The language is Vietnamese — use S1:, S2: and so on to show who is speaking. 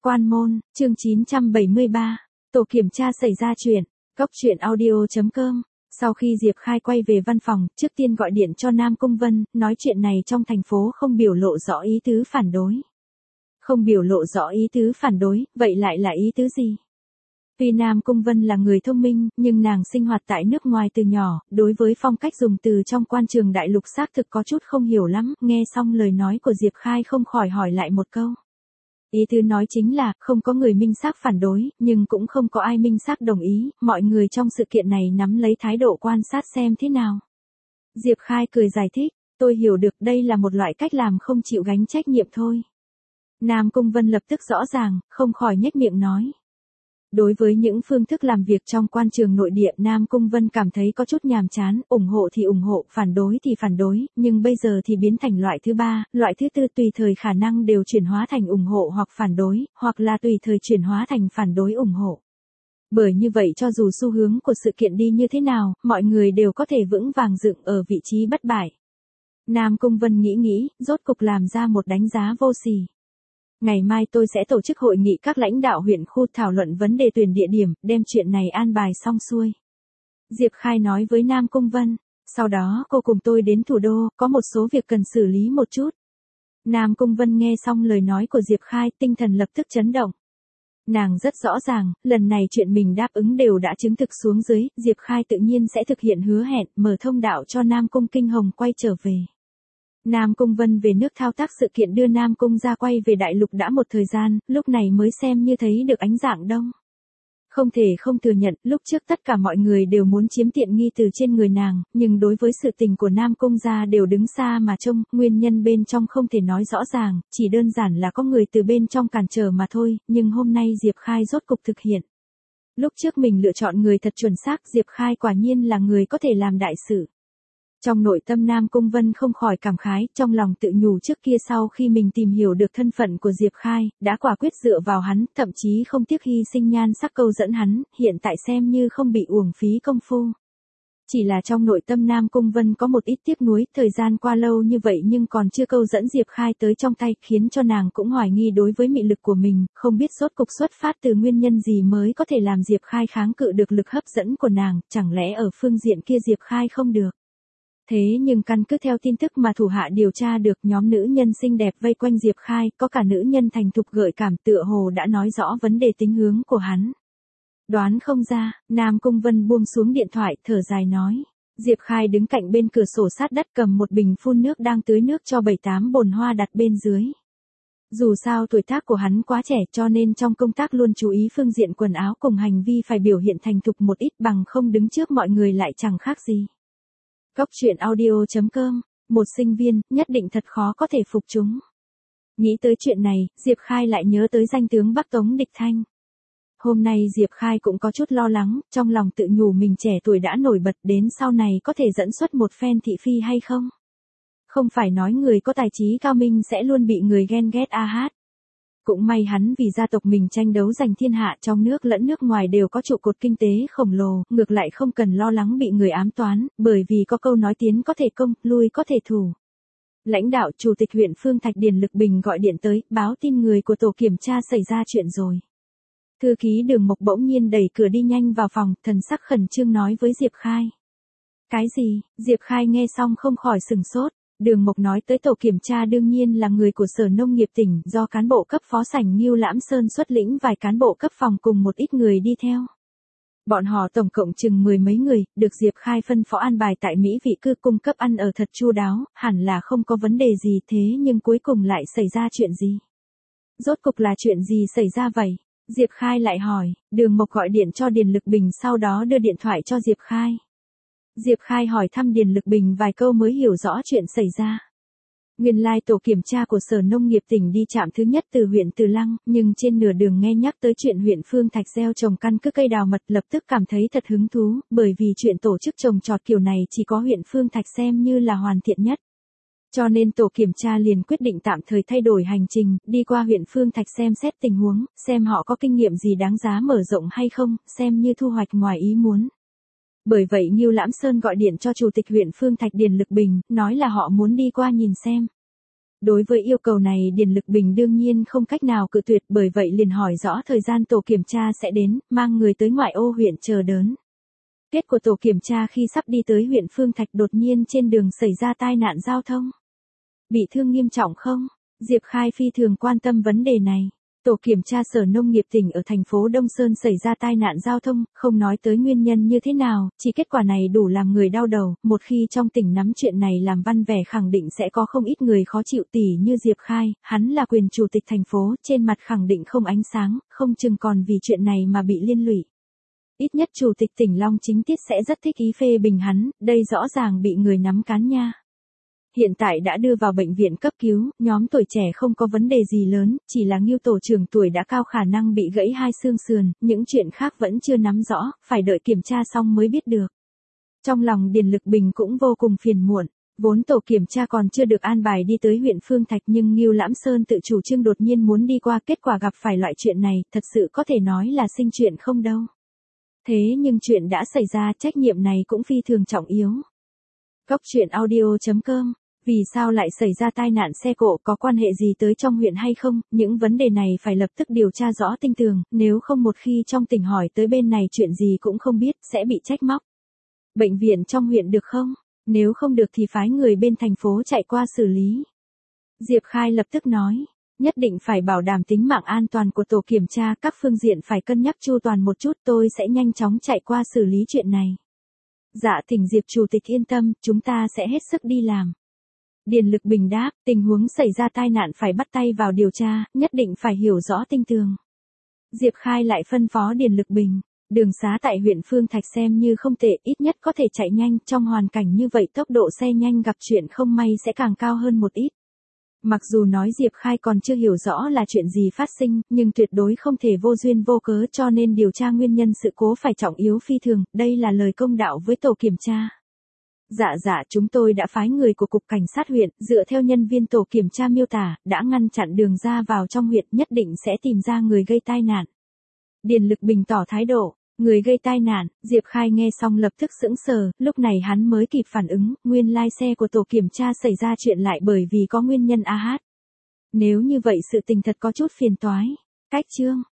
S1: Quan môn, chương 973. Tổ kiểm tra xảy ra chuyện. Cốc truyện audio.com. Sau khi Diệp Khai quay về văn phòng, trước tiên gọi điện cho Nam Cung Vân, nói chuyện này trong thành phố không biểu lộ rõ ý tứ phản đối. Không biểu lộ rõ ý tứ phản đối, vậy lại là ý tứ gì? Tuy Nam Cung Vân là người thông minh, nhưng nàng sinh hoạt tại nước ngoài từ nhỏ, đối với phong cách dùng từ trong quan trường đại lục xác thực có chút không hiểu lắm, nghe xong lời nói của Diệp Khai không khỏi hỏi lại một câu. Ý tứ nói chính là, không có người minh xác phản đối, nhưng cũng không có ai minh xác đồng ý, mọi người trong sự kiện này nắm lấy thái độ quan sát xem thế nào. Diệp Khai cười giải thích, tôi hiểu được đây là một loại cách làm không chịu gánh trách nhiệm thôi. Nam Cung Vân lập tức rõ ràng, không khỏi nhếch miệng nói. Đối với những phương thức làm việc trong quan trường nội địa, Nam Cung Vân cảm thấy có chút nhàm chán, ủng hộ thì ủng hộ, phản đối thì phản đối, nhưng bây giờ thì biến thành loại thứ ba, loại thứ tư tùy thời khả năng đều chuyển hóa thành ủng hộ hoặc phản đối, hoặc là tùy thời chuyển hóa thành phản đối ủng hộ. Bởi như vậy cho dù xu hướng của sự kiện đi như thế nào, mọi người đều có thể vững vàng dựng ở vị trí bất bại. Nam Cung Vân nghĩ, rốt cục làm ra một đánh giá vô sỉ. Ngày mai tôi sẽ tổ chức hội nghị các lãnh đạo huyện khu thảo luận vấn đề tuyển địa điểm, đem chuyện này an bài xong xuôi. Diệp Khai nói với Nam Cung Vân, sau đó cô cùng tôi đến thủ đô, có một số việc cần xử lý một chút. Nam Cung Vân nghe xong lời nói của Diệp Khai, tinh thần lập tức chấn động. Nàng rất rõ ràng, lần này chuyện mình đáp ứng đều đã chứng thực xuống dưới, Diệp Khai tự nhiên sẽ thực hiện hứa hẹn, mở thông đạo cho Nam Cung Kinh Hồng quay trở về. Nam Cung Vân về nước thao tác sự kiện đưa Nam Cung ra quay về đại lục đã một thời gian, lúc này mới xem như thấy được ánh dạng đông. Không thể không thừa nhận, lúc trước tất cả mọi người đều muốn chiếm tiện nghi từ trên người nàng, nhưng đối với sự tình của Nam Cung gia đều đứng xa mà trông, nguyên nhân bên trong không thể nói rõ ràng, chỉ đơn giản là có người từ bên trong cản trở mà thôi, nhưng hôm nay Diệp Khai rốt cục thực hiện. Lúc trước mình lựa chọn người thật chuẩn xác, Diệp Khai quả nhiên là người có thể làm đại sự. Trong nội tâm Nam Cung Vân không khỏi cảm khái, trong lòng tự nhủ trước kia sau khi mình tìm hiểu được thân phận của Diệp Khai, đã quả quyết dựa vào hắn, thậm chí không tiếc hy sinh nhan sắc câu dẫn hắn, hiện tại xem như không bị uổng phí công phu. Chỉ là trong nội tâm Nam Cung Vân có một ít tiếc nuối, thời gian qua lâu như vậy nhưng còn chưa câu dẫn Diệp Khai tới trong tay, khiến cho nàng cũng hoài nghi đối với mị lực của mình, không biết rốt cục xuất phát từ nguyên nhân gì mới có thể làm Diệp Khai kháng cự được lực hấp dẫn của nàng, chẳng lẽ ở phương diện kia Diệp Khai không được. Thế nhưng căn cứ theo tin tức mà thủ hạ điều tra được, nhóm nữ nhân xinh đẹp vây quanh Diệp Khai, có cả nữ nhân thành thục gợi cảm, tựa hồ đã nói rõ vấn đề tính hướng của hắn. Đoán không ra, Nam Cung Vân buông xuống điện thoại, thở dài nói. Diệp Khai đứng cạnh bên cửa sổ sát đất cầm một bình phun nước đang tưới nước cho 7-8 bồn hoa đặt bên dưới. Dù sao tuổi tác của hắn quá trẻ cho nên trong công tác luôn chú ý phương diện quần áo cùng hành vi phải biểu hiện thành thục một ít, bằng không đứng trước mọi người lại chẳng khác gì. Cốc truyện audio.com. Một sinh viên, nhất định thật khó có thể phục chúng. Nghĩ tới chuyện này, Diệp Khai lại nhớ tới danh tướng Bắc Tống Địch Thanh. Hôm nay Diệp Khai cũng có chút lo lắng, trong lòng tự nhủ mình trẻ tuổi đã nổi bật, đến sau này có thể dẫn xuất một phen thị phi hay không? Không phải nói người có tài trí cao minh sẽ luôn bị người ghen ghét a hát. Cũng may hắn vì gia tộc mình tranh đấu giành thiên hạ, trong nước lẫn nước ngoài đều có trụ cột kinh tế khổng lồ, ngược lại không cần lo lắng bị người ám toán, bởi vì có câu nói tiến có thể công, lui có thể thủ. Lãnh đạo chủ tịch huyện Phương Thạch Điền Lực Bình gọi điện tới, báo tin người của tổ kiểm tra xảy ra chuyện rồi. Thư ký Đường Mộc bỗng nhiên đẩy cửa đi nhanh vào phòng, thần sắc khẩn trương nói với Diệp Khai. Cái gì? Diệp Khai nghe xong không khỏi sửng sốt. Đường Mộc nói tới tổ kiểm tra đương nhiên là người của Sở Nông nghiệp tỉnh, do cán bộ cấp phó Sảnh Ngưu Lãm Sơn xuất lĩnh vài cán bộ cấp phòng cùng một ít người đi theo. Bọn họ tổng cộng chừng 10 mấy người, được Diệp Khai phân phó an bài tại Mỹ vị cư, cung cấp ăn ở thật chu đáo, hẳn là không có vấn đề gì, thế nhưng cuối cùng lại xảy ra chuyện gì? Rốt cục là chuyện gì xảy ra vậy? Diệp Khai lại hỏi. Đường Mộc gọi điện cho Điền Lực Bình, sau đó đưa điện thoại cho Diệp Khai. Diệp Khai hỏi thăm Điền Lực Bình vài câu mới hiểu rõ chuyện xảy ra. Nguyên lai tổ kiểm tra của Sở Nông nghiệp tỉnh đi trạm thứ nhất từ huyện Từ Lăng, nhưng trên nửa đường nghe nhắc tới chuyện huyện Phương Thạch gieo trồng căn cứ cây đào mật, lập tức cảm thấy thật hứng thú, bởi vì chuyện tổ chức trồng trọt kiểu này chỉ có huyện Phương Thạch xem như là hoàn thiện nhất. Cho nên tổ kiểm tra liền quyết định tạm thời thay đổi hành trình, đi qua huyện Phương Thạch xem xét tình huống, xem họ có kinh nghiệm gì đáng giá mở rộng hay không, xem như thu hoạch ngoài ý muốn. Bởi vậy Ngưu Lãm Sơn gọi điện cho chủ tịch huyện Phương Thạch Điền Lực Bình, nói là họ muốn đi qua nhìn xem. Đối với yêu cầu này Điền Lực Bình đương nhiên không cách nào cự tuyệt, bởi vậy liền hỏi rõ thời gian tổ kiểm tra sẽ đến, mang người tới ngoại ô huyện chờ đón. Kết của tổ kiểm tra khi sắp đi tới huyện Phương Thạch đột nhiên trên đường xảy ra tai nạn giao thông. Bị thương nghiêm trọng không? Diệp Khai phi thường quan tâm vấn đề này. Tổ kiểm tra Sở Nông nghiệp tỉnh ở thành phố Đông Sơn xảy ra tai nạn giao thông, không nói tới nguyên nhân như thế nào, chỉ kết quả này đủ làm người đau đầu, một khi trong tỉnh nắm chuyện này làm văn vẻ khẳng định sẽ có không ít người khó chịu tỉ như Diệp Khai, hắn là quyền chủ tịch thành phố, trên mặt khẳng định không ánh sáng, không chừng còn vì chuyện này mà bị liên lụy. Ít nhất chủ tịch tỉnh Long Chính Tiết sẽ rất thích ý phê bình hắn, đây rõ ràng bị người nắm cán nha. Hiện tại đã đưa vào bệnh viện cấp cứu, nhóm tuổi trẻ không có vấn đề gì lớn, chỉ là Ngưu tổ trưởng tuổi đã cao khả năng bị gãy hai xương sườn, những chuyện khác vẫn chưa nắm rõ, phải đợi kiểm tra xong mới biết được. Trong lòng Điền Lực Bình cũng vô cùng phiền muộn, vốn tổ kiểm tra còn chưa được an bài đi tới huyện Phương Thạch nhưng Ngưu Lãm Sơn tự chủ trương đột nhiên muốn đi qua, kết quả gặp phải loại chuyện này, thật sự có thể nói là sinh chuyện không đâu. Thế nhưng chuyện đã xảy ra, trách nhiệm này cũng phi thường trọng yếu. Góc truyện audio.com. Vì sao lại xảy ra tai nạn xe cộ, có quan hệ gì tới trong huyện hay không, những vấn đề này phải lập tức điều tra rõ tinh tường, nếu không một khi trong tỉnh hỏi tới bên này chuyện gì cũng không biết, sẽ bị trách móc. Bệnh viện trong huyện được không? Nếu không được thì phái người bên thành phố chạy qua xử lý. Diệp Khai lập tức nói, nhất định phải bảo đảm tính mạng an toàn của tổ kiểm tra, các phương diện phải cân nhắc chu toàn một chút, tôi sẽ nhanh chóng chạy qua xử lý chuyện này. Dạ thỉnh Diệp Chủ tịch yên tâm, chúng ta sẽ hết sức đi làm. Điền Lực Bình đáp, tình huống xảy ra tai nạn phải bắt tay vào điều tra, nhất định phải hiểu rõ tinh tường. Diệp Khai lại phân phó Điền Lực Bình, đường xá tại huyện Phương Thạch xem như không tệ, ít nhất có thể chạy nhanh, trong hoàn cảnh như vậy tốc độ xe nhanh gặp chuyện không may sẽ càng cao hơn một ít. Mặc dù nói Diệp Khai còn chưa hiểu rõ là chuyện gì phát sinh, nhưng tuyệt đối không thể vô duyên vô cớ, cho nên điều tra nguyên nhân sự cố phải trọng yếu phi thường, đây là lời công đạo với tổ kiểm tra. Dạ chúng tôi đã phái người của Cục Cảnh sát huyện, dựa theo nhân viên tổ kiểm tra miêu tả, đã ngăn chặn đường ra vào trong huyện, nhất định sẽ tìm ra người gây tai nạn. Điền Lực Bình tỏ thái độ, người gây tai nạn, Diệp Khai nghe xong lập tức sững sờ, lúc này hắn mới kịp phản ứng, nguyên lai xe của tổ kiểm tra xảy ra chuyện lại bởi vì có nguyên nhân AH. Nếu như vậy sự tình thật có chút phiền toái. Cách chương